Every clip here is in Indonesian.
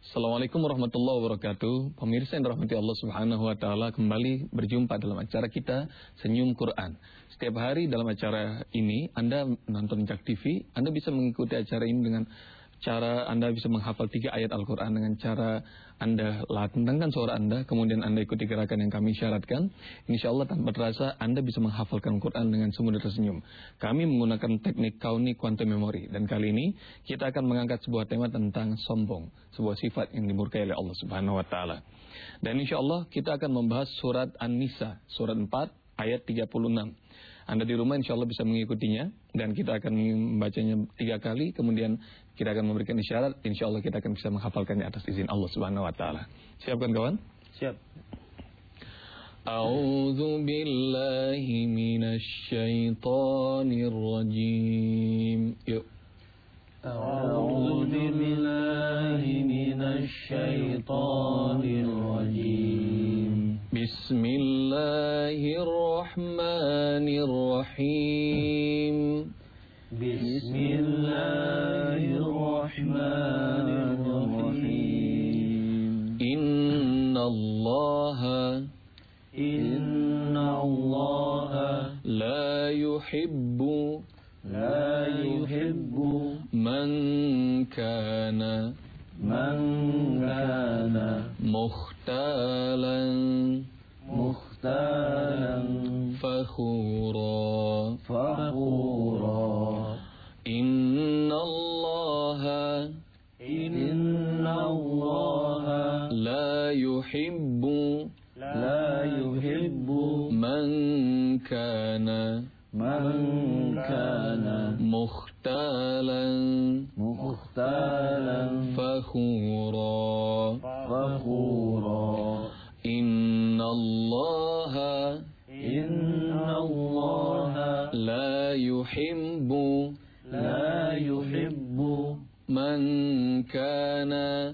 Assalamualaikum warahmatullahi wabarakatuh. Pemirsa yang dirahmati Allah Subhanahu wa taala, kembali berjumpa dalam acara kita Senyum Quran. Setiap hari dalam acara ini Anda nonton Jak TV, Anda bisa mengikuti acara ini dengan cara Anda bisa menghafal 3 ayat Al-Quran dengan cara Anda lantangkan suara Anda, kemudian Anda ikuti gerakan yang kami syaratkan. Insya Allah tanpa terasa Anda bisa menghafalkan Quran dengan sungguh tersenyum. Kami menggunakan teknik Kauni Quantum Memory, dan kali ini kita akan mengangkat sebuah tema tentang sombong, sebuah sifat yang dimurkai oleh Allah Subhanahu wa taala. Dan insya Allah kita akan membahas surat An-Nisa, surat 4 ayat 36. Anda di rumah insya Allah bisa mengikutinya, dan kita akan membacanya 3 kali, kemudian kita akan memberikan isyarat, insya Allah kita akan bisa menghafalkannya atas izin Allah Subhanahu wa taala. Siapkan kawan? Siap. A'udzu billahi minasy syaithanir rajim. Yuk. A'udzu billahi minasy syaithanir rajim. Bismillahirrahmanirrahim. Bismillahirrahmanirrahim. Innallaha la yuhibbu man kana mukhtalan fakhura. Innallaha la yuhibbu man kana mukhtalan fakhura. Innallaha la yuhibbu man kana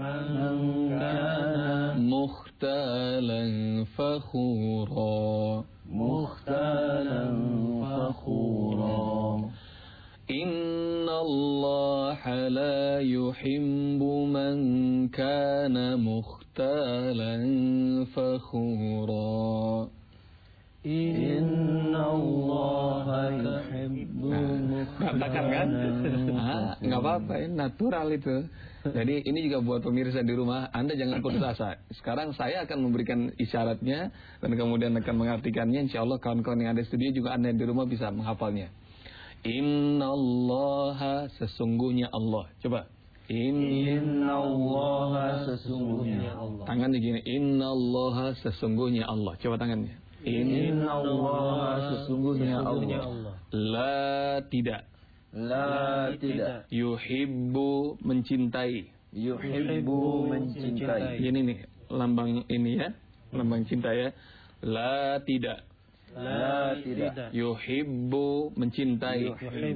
mukhtalan fakhura. Innallaha la yuhibbu man kana mukhtalan fakhura. Katakan kan? Nggak apa-apa, natural itu. Jadi ini juga buat pemirsa di rumah, Anda jangan putus asa. Sekarang saya akan memberikan isyaratnya dan kemudian akan mengartikannya. Insya Allah kawan-kawan yang ada di studio juga Anda yang di rumah bisa menghafalnya. Innallaha, sesungguhnya Allah. Coba. Innallaha, sesungguhnya Allah. Tangannya gini. Innallaha, sesungguhnya Allah. Coba tangannya. Innallaha, sesungguhnya Allah. La tidak. Yuhibbu, mencintai. Ini nih lambang ini ya, lambang cinta ya. La tidak. Yuhibbu, mencintai.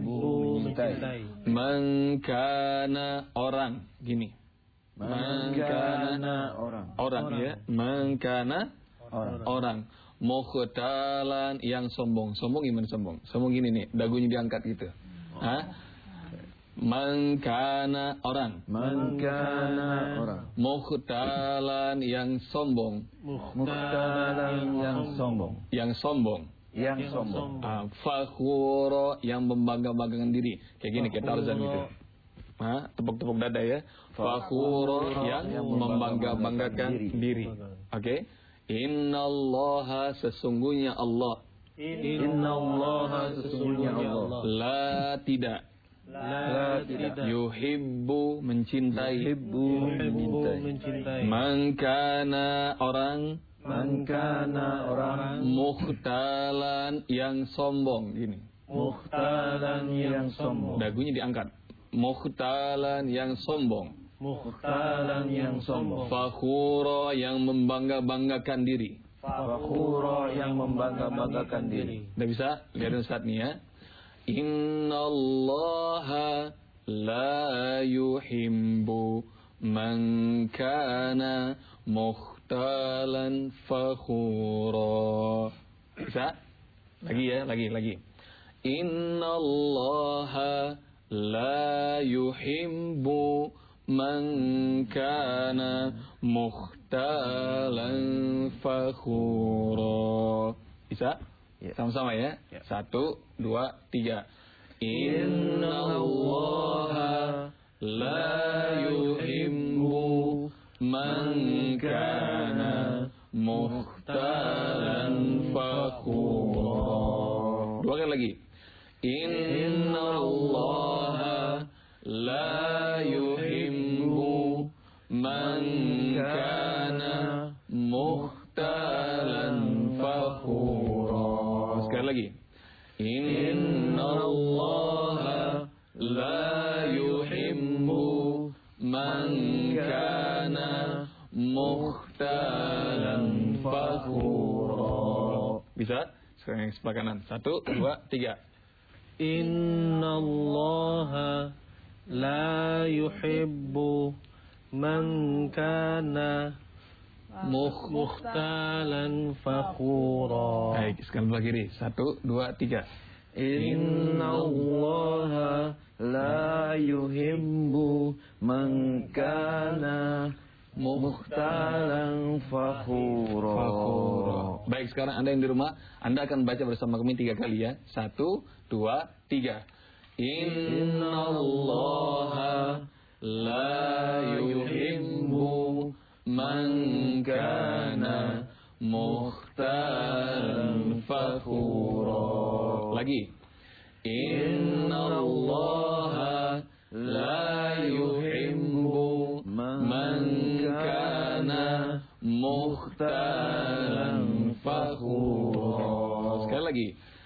Man kana, orang. Gini. Man kana, orang ya. Man kana, orang. Mukhtalan, yang sombong. Sombong gimana sombong? Sombong gini nih, dagunya diangkat gitu. Man kana, orang. Mukhtalan, yang sombong. Yang sombong. Fakhura, yang membangga-banggakan diri. Kayak gini, kayak Tarzan gitu. Tepuk-tepuk dada ya. Fakhura, yang membangga-banggakan diri. Oke. Innallaha, sesungguhnya Allah. La tidak. Yuhibbu, mencintai. Man kana, orang. Mukhtalan, yang sombong. Gini. Dagunya diangkat. Mukhtalan, yang sombong. Fakhura, yang membangga-banggakan diri. Udah bisa? Lihat Ustaz nih ya. Innallaha la yuhibbu man kana mukhtalan fakhura. Bisa? Lagi ya, lagi. Innallaha la yuhibbu man kana mukhtalan fakhura. Bisa? Sama-sama ya. 1, 2, 3. Innallaha la yuhibbu man kana mukhtalan fakhura. 2 kali lagi. Innallaha la yuhibbu man kana mukhtalan fakhura. Sekali lagi. Innallaha la yuhibbu man kana mukhtalan fakhura. Bisa? Sekarang yang sebelah kanan. 1, 2, 3. Innallaha la yuhibbu man kana mukhtalan fakhura. Baik, sekarang sebelah kiri. 1, 2, 3. Innallaha la yuhibbu man kana mukhtalan fakhura. Baik, sekarang Anda yang di rumah, Anda akan baca bersama kami 3 kali ya. 1, 2, 3. Innallaha la yuhibbu man kana mukhtalan fakhura. Lagi. Innallaha la yuhibbu man kana mukhtalan fakhura. Sekali lagi.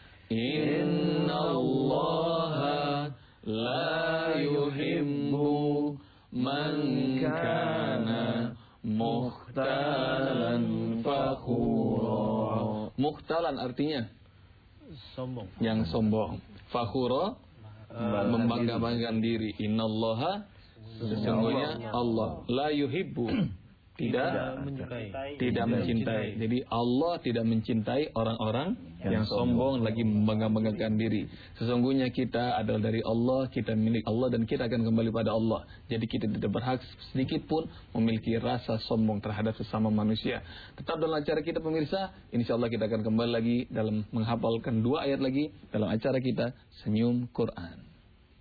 Innallaha la yuhibbu man kana mukhtalan fakhura. Mukhtalan artinya Sombong. yang sombong. Fakhura membangga-banggakan diri. Innallaha sesungguhnya Allah la yuhibbu tidak mencintai. Jadi Allah tidak mencintai orang-orang yang sombong lagi membangga-banggakan diri. Sesungguhnya kita adalah dari Allah, kita milik Allah dan kita akan kembali pada Allah. Jadi kita tidak berhak sedikit pun memiliki rasa sombong terhadap sesama manusia. Tetap dalam acara kita pemirsa, insyaallah kita akan kembali lagi dalam menghafalkan 2 ayat lagi dalam acara kita Senyum Quran.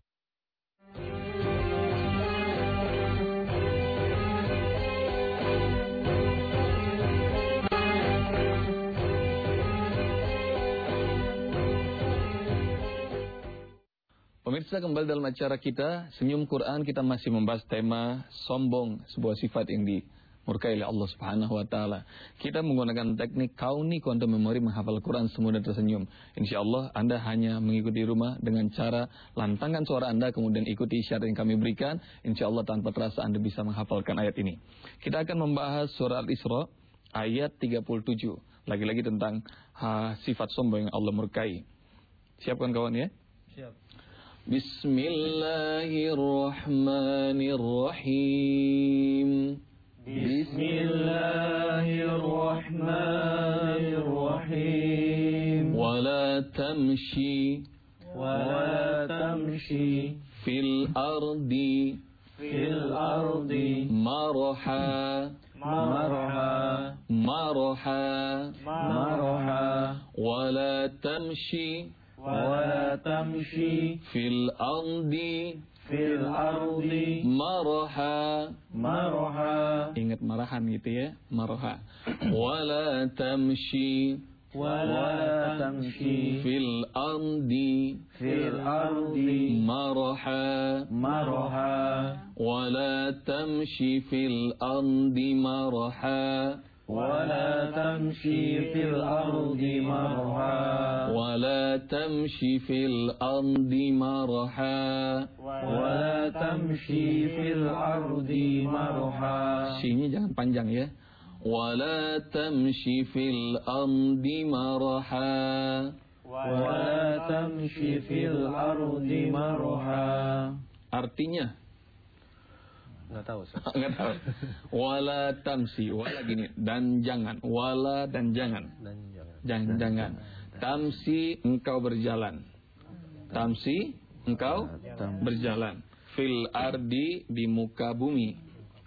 Pemirsa, kembali dalam acara kita Senyum Quran. Kita masih membahas tema sombong, sebuah sifat yang dimurkai oleh Allah Subhanahu wa taala. Kita menggunakan teknik kauni quantum memory menghafal Quran semudah tersenyum. Insyaallah Anda hanya mengikuti rumah dengan cara lantangkan suara Anda kemudian ikuti syarat yang kami berikan. Insyaallah tanpa terasa Anda bisa menghafalkan ayat ini. Kita akan membahas surah Al-Isra ayat 37. Lagi-lagi tentang sifat sombong yang Allah murkai. Siapkan kawan ya? Siap. Bismillahirrahmanirrahim. Bismillahirrahmanirrahim. Wala tamshi fil ardi marha wala tamshi fil ardi marha. Ingat marahan gitu ya, marha. Wala tamshi fil ardi marha wala tamshi fil ardi marha ولا تمشي في الأرض مرحا ولا تمشي في الأرض مرحا ولا تمشي في الأرض مرحا. Sinya jangan panjang ya. ولا تمشي في الأرض مرحا ولا تمشي في الأرض مرحا. Artinya Nggak tahu. Nggak tahu. Wala tamsi, wala gini, dan jangan, wala dan jangan. Jangan. Tamsi engkau berjalan. Tamsi engkau berjalan. fil ardi di muka bumi.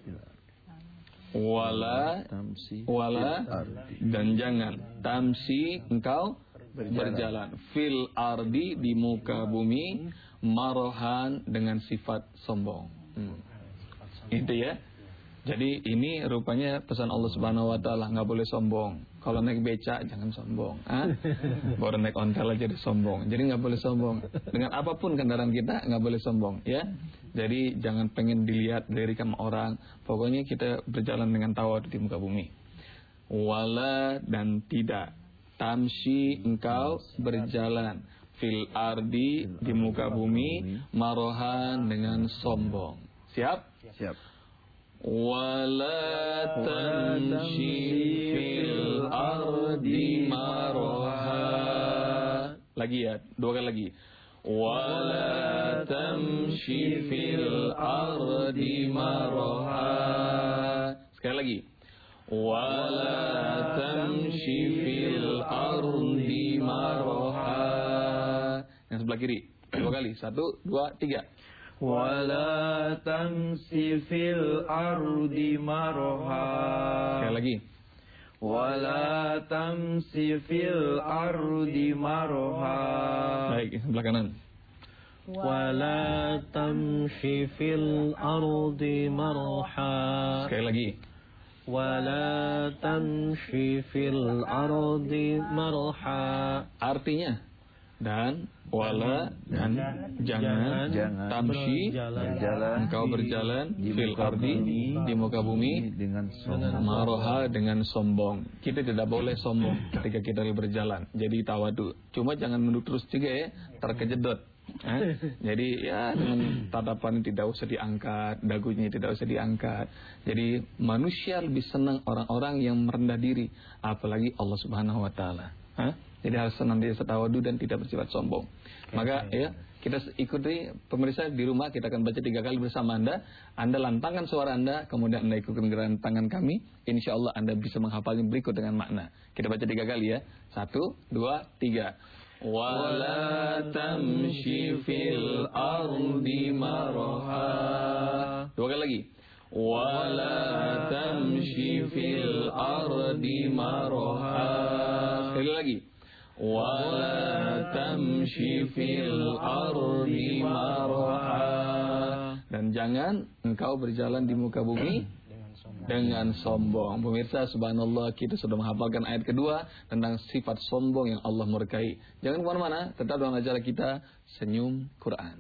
Wala dan jangan tamsi engkau berjalan fil ardi di muka bumi marohan dengan sifat sombong. Itu ya. Jadi ini rupanya pesan Allah Subhanahu wa taala, enggak boleh sombong. Kalau naik beca jangan sombong, baru naik ontel aja udah sombong. Jadi enggak boleh sombong. Dengan apapun kendaraan kita enggak boleh sombong, ya. Jadi jangan pengen dilihat dari sama orang. Pokoknya kita berjalan dengan tawadhu di muka bumi. Wala dan tidak tamshi engkau berjalan fil ardi di muka bumi marohan dengan sombong. Siap? Siap. Wala tamshi fil ardi maroha. Lagi ya, 2 kali lagi. Wala tamshi fil ardi maroha. Sekali lagi. Wala tamshi fil ardi maroha. Yang sebelah kiri 2 kali. 1, 2, 3. Wala tamsi fil ardi maroha. Sekali lagi. Wala tamsi fil ardi maroha. Baik, sebelah kanan. Wala tamshi fil ardi maroha. Sekali lagi. Wala tamshi fil ardi maroha. Artinya dan wala dan jangan tamshi berjalan engkau berjalan fil ardi di muka bumi dengan sombong. maroha dengan sombong. Kita tidak boleh sombong ketika kita berjalan. Jadi tawadhu. Cuma jangan menunduk terus juga ya, terkejedot. Jadi ya dengan tatapan tidak usah diangkat, dagunya tidak usah diangkat. Jadi manusia lebih senang orang-orang yang merendah diri, apalagi Allah Subhanahu wa taala. Jadi harus senantiasa tawadhu dan tidak bersifat sombong. Maka ya kita ikuti pemirsa di rumah, kita akan baca 3 kali bersama Anda. Anda lantangkan suara Anda, kemudian Anda ikuti gerakan tangan kami. Insya Allah Anda bisa menghafalnya berikut dengan makna. Kita baca 3 kali ya. 1, 2, 3. Wala tamshi fil ardi maroha. 2 kali lagi. Wala tamshi fil ardi maroha. Sekali lagi. Wala tamshi fil ardi maroha. Dan jangan engkau berjalan di muka bumi dengan sombong. Pemirsa, subhanallah, kita sudah menghafalkan ayat kedua tentang sifat sombong yang Allah murkai. Jangan kemana-mana, tetap dalam acara kita Senyum Quran.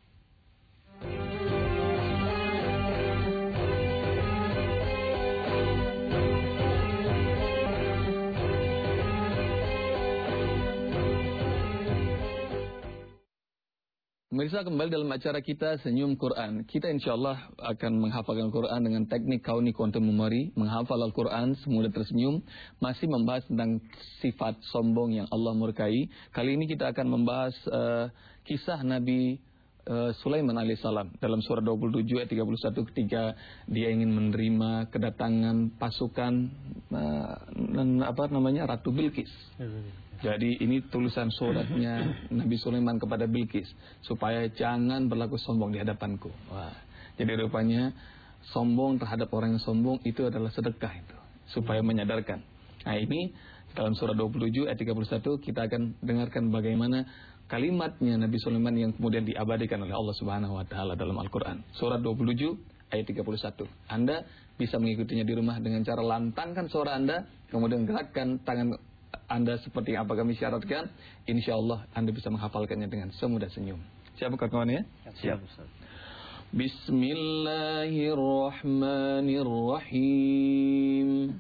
Pemirsa, kembali dalam acara kita Senyum Quran. Kita insya Allah akan menghafalkan Quran dengan teknik kauni quantum memory. Menghafal Al-Quran semudah tersenyum. Masih membahas tentang sifat sombong yang Allah murkai. Kali ini kita akan membahas kisah Nabi Sulaiman alaihissalam dalam surah 27 ayat 31 ketika dia ingin menerima kedatangan pasukan Ratu Bilqis. Jadi ini tulisan suratnya Nabi Sulaiman kepada Bilqis supaya jangan berlaku sombong di hadapanku. Wah. Jadi rupanya sombong terhadap orang yang sombong itu adalah sedekah itu, supaya menyadarkan. Nah, ini dalam surah 27 ayat 31 kita akan dengarkan bagaimana kalimatnya Nabi Sulaiman yang kemudian diabadikan oleh Allah Subhanahu wa taala dalam Al-Qur'an. Surah 27 ayat 31. Anda bisa mengikutinya di rumah dengan cara lantangkan suara Anda, kemudian gerakkan tangan Anda seperti yang apa kami syaratkan. Insya Allah Anda bisa menghafalkannya dengan semudah senyum. Siap kawan-kawan ya? Siap, Ustaz. Bismillahirrahmanirrahim.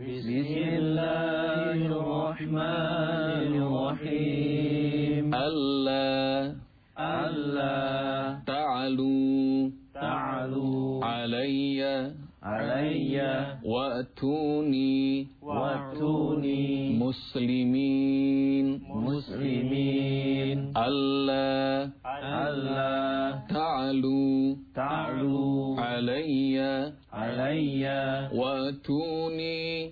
Bismillahirrahmanirrahim. Allah ta'alu alayya wa'tuni muslimin. Allah ta'alu alayya wa'tuni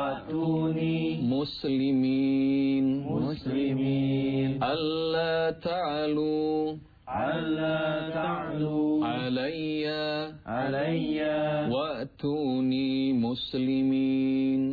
muslimin. Allah ta'alu alayya wa'tuni muslimin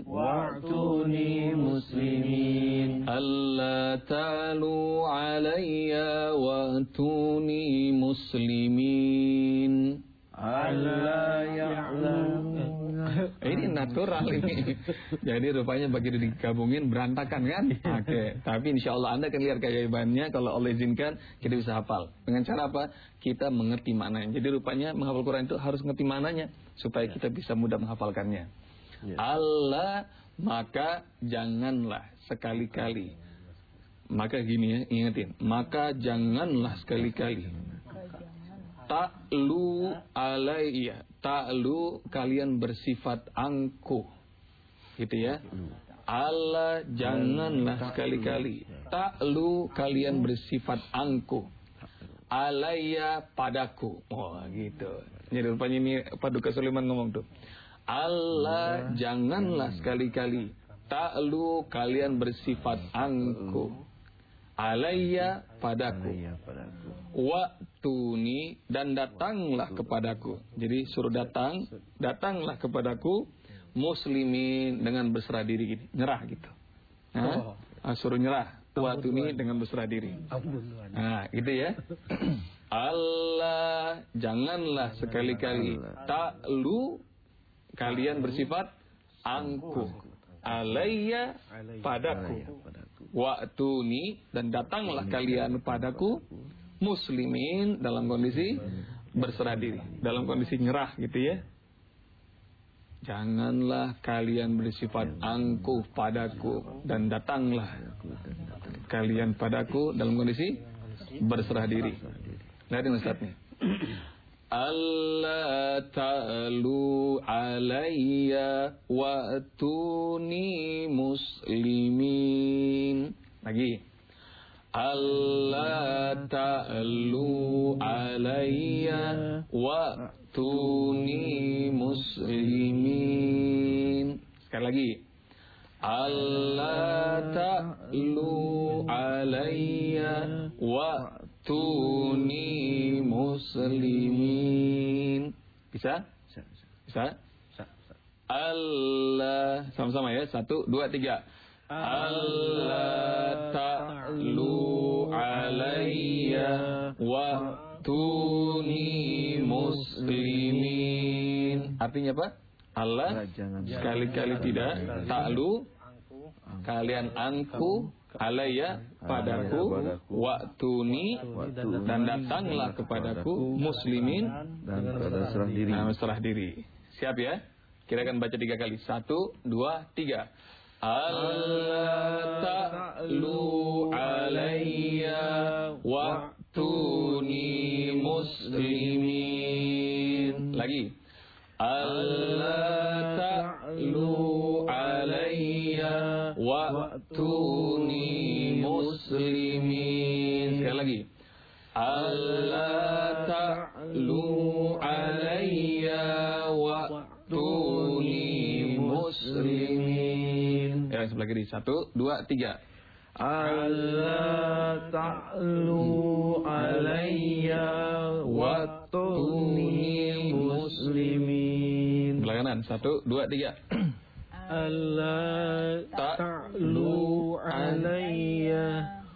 alla ta'lu alayya wa'tuni muslimin. alla ya'lam. Ini natural ini. Jadi rupanya begitu digabungin berantakan kan? Oke. Tapi insya Allah Anda akan lihat keajaibannya kalau Allah izinkan kita bisa hafal. Dengan cara apa? Kita mengerti maknanya. Jadi rupanya menghafal Quran itu harus mengerti maknanya supaya kita bisa mudah menghafalkannya. Allah, maka janganlah sekali-kali. Maka gini ya, ingetin. Maka janganlah sekali-kali. Ta'lu alayya. Ta'lu, kalian bersifat angkuh. Gitu ya. Allah, janganlah sekali-kali. Ta'lu, kalian bersifat angkuh. Alayya, padaku. Oh gitu. Jadi rupanya ini Paduka Sulaiman ngomong tuh. Allah, janganlah sekali-kali. Ta'lu, kalian bersifat angkuh. Alayya, padaku. Wa'tuni, dan datanglah kepadaku. Jadi suruh datanglah kepadaku muslimin, dengan berserah diri gini, nyerah gitu. Suruh nyerah. Wa'tuni dengan berserah diri. Nah, gitu ya. Allah, janganlah sekali-kali. Ta'lu, kalian bersifat angkuh. Alayya, padaku. Wa'tuni, dan datanglah kalian padaku muslimin, dalam kondisi berserah diri, dalam kondisi nyerah gitu ya. Janganlah kalian bersifat angkuh padaku, dan datanglah kalian padaku dalam kondisi berserah diri. Lihatin Ustaz nih. Alla ta'lu alayya wa'tuni muslimin. Lagi. Alla ta'lu alayya wa'tuni muslimin. Sekali lagi. Alla ta'lu alayya wa'tuni muslimin. Bisa? Bisa? Allah, sama-sama ya. 1, 2, 3. Allah ta'lu alayya wa'tuni muslimin. Artinya apa? Allah, sekali-kali tidak. Ta'lu, kalian angku. Alayya, padaku. Wa'tuni, dan datanglah kepadaku muslimin, dan berserah diri. Siap ya? Kita akan baca 3 kali. 1, 2, 3. Allah ta'lu alayya wa'tuni muslimin. Lagi. Allah ta'lu alayya wa'tuni muslimin. Sekali lagi. Allah ta'lu alayya wa'tuni muslimin. Ya, sebelah kiri. 1, 2, 3. Allah ta'lu alayya wa'tuni muslimin. Sebelah kanan. 1, 2, 3. Allah ta'lu alayya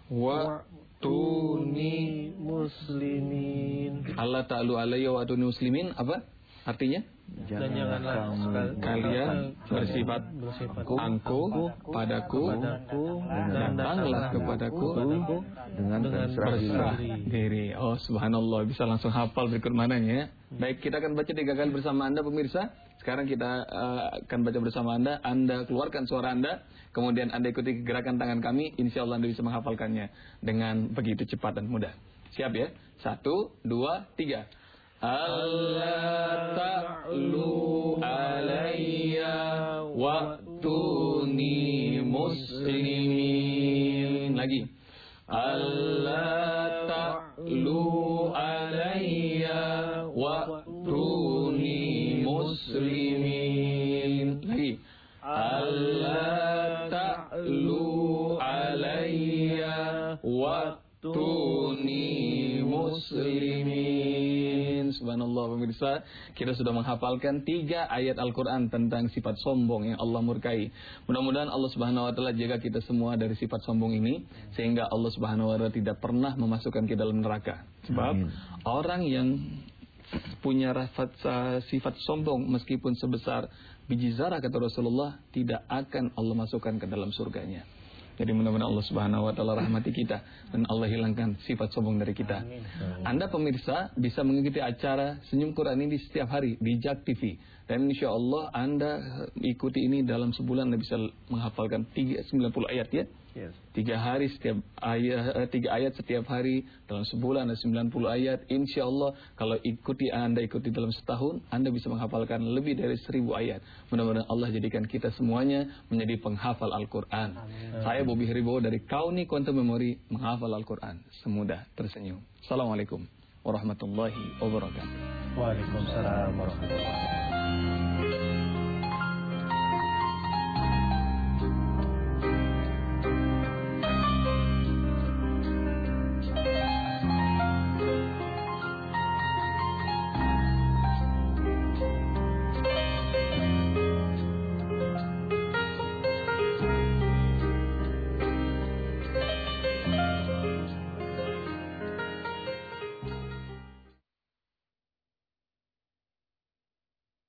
wa'tuni muslimin. Allah ta'lu alayya wa'tuni muslimin. Apa artinya? Dan janganlah kalian bersifat angkuh padaku, dan datanglah kepadaku dengan berserah diri. Oh subhanallah, bisa langsung hafal berikut mananya. Baik, kita akan baca 3 kali bersama Anda pemirsa. Sekarang kita akan baca bersama Anda. Anda keluarkan suara Anda, kemudian Anda ikuti gerakan tangan kami. Insya Allah Anda bisa menghafalkannya dengan begitu cepat dan mudah. Siap ya? 1, 2, 3. Allah ta'lu alayya wa'tuni muslimin. Lagi. Allah ta'lu alayya wa'tuni muslimin. Lagi. Allah ta'lu alayya wa'tuni muslimin. subhanallah pemirsa, kita sudah menghafalkan 3 ayat Al-Quran tentang sifat sombong yang Allah murkai. Mudah-mudahan Allah subhanahu wa ta'ala jaga kita semua dari sifat sombong ini, sehingga Allah subhanahu wa ta'ala tidak pernah memasukkan kita dalam neraka. Sebab orang yang punya sifat sombong meskipun sebesar biji zarah, kata Rasulullah, tidak akan Allah masukkan ke dalam surganya. Jadi mudah-mudahan Allah subhanahu wa ta'ala rahmati kita dan Allah hilangkan sifat sombong dari kita. Anda pemirsa bisa mengikuti acara Senyum Quran ini setiap hari di JAK TV. Dan insya Allah Anda ikuti ini dalam sebulan Anda bisa menghafalkan 90 ayat ya. 3 hari setiap ayat, 3 ayat setiap hari dalam sebulan ada 90 ayat. Insya Allah kalau Anda ikuti dalam setahun, Anda bisa menghafalkan lebih dari 1000 ayat. Mudah-mudahan Allah jadikan kita semuanya menjadi penghafal Al-Quran. Saya Bobby Heribo dari Kauni Quantum Memory, menghafal Al-Quran semudah tersenyum. Assalamualaikum warahmatullahi wabarakatuh. Waalaikumsalam warahmatullahi wabarakatuh.